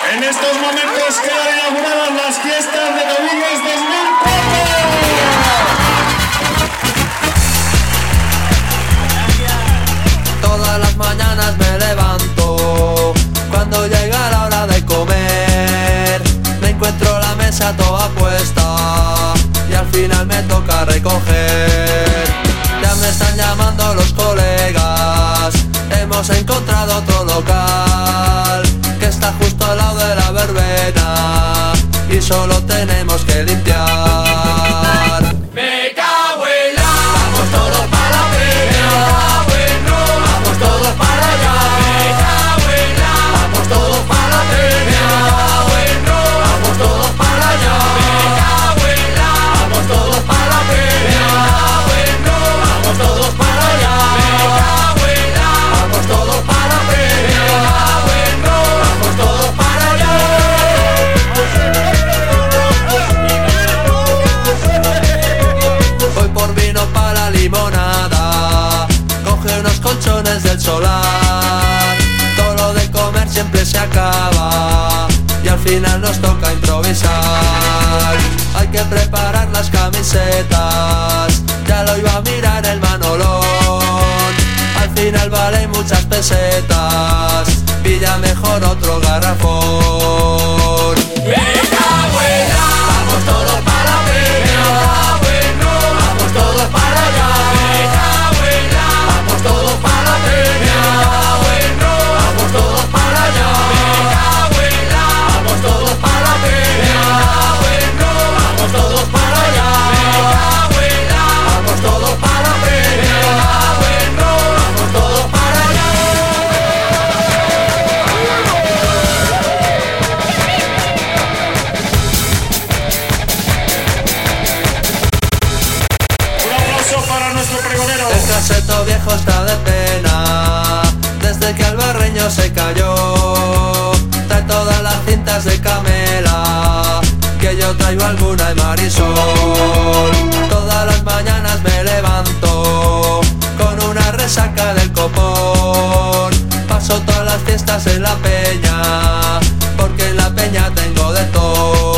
En estos momentos quedan inauguradas las fiestas de Domínguez 2004. Todas las mañanas me levanto, cuando llega la hora de comer, me encuentro la mesa toda puesta y al final me toca recoger. Ya me están llamando los colegas, hemos encontrado otro local que está justo al lado de la verbena y solo tenemos que limpiar. Me cago en la... Vamos todos para la feria. Me cago en Roma. Vamos todos para allá. Me cago en la... Vamos todos para la feria. Me cago en Roma. Vamos todos para allá. Me cago en la... Vamos todos para la feria. Me cago en Roma. Vamos todos para allá. Me cago en la... Vamos todos para la feria. Me cago en Roma. Vamos todos para allá. Voy por vino para la limonada, coge unos colchones del solar. Todo lo de comer siempre se acaba y al final nos toca improvisar. Hay que preparar las camisetas, ya lo iba a mirar el Manolón. Al final vale muchas pesetas, pilla mejor otro garrafón. Me cago en la... Vamos todos para la feria. Me cago en Roma. Vamos todos para allá. Me cago en la... Vamos todos para la feria. Me cago en Roma. Vamos todos para allá. Me cago en la... Vamos todos para la feria. Me cago en Roma. Vamos todos para allá. Me cago en la... Vamos todos para la feria. Me cago en Roma. Vamos todos para allá. Un aplauso para nuestro pregonero. El caseto viejo está de pena, desde que Albarreño se cayó. Trae todas las cintas de Camela, que yo traigo alguna de Marisol. Todas las mañanas me levanto con una resaca del copón. Paso todas las fiestas en la peña, porque en la peña tengo de todo.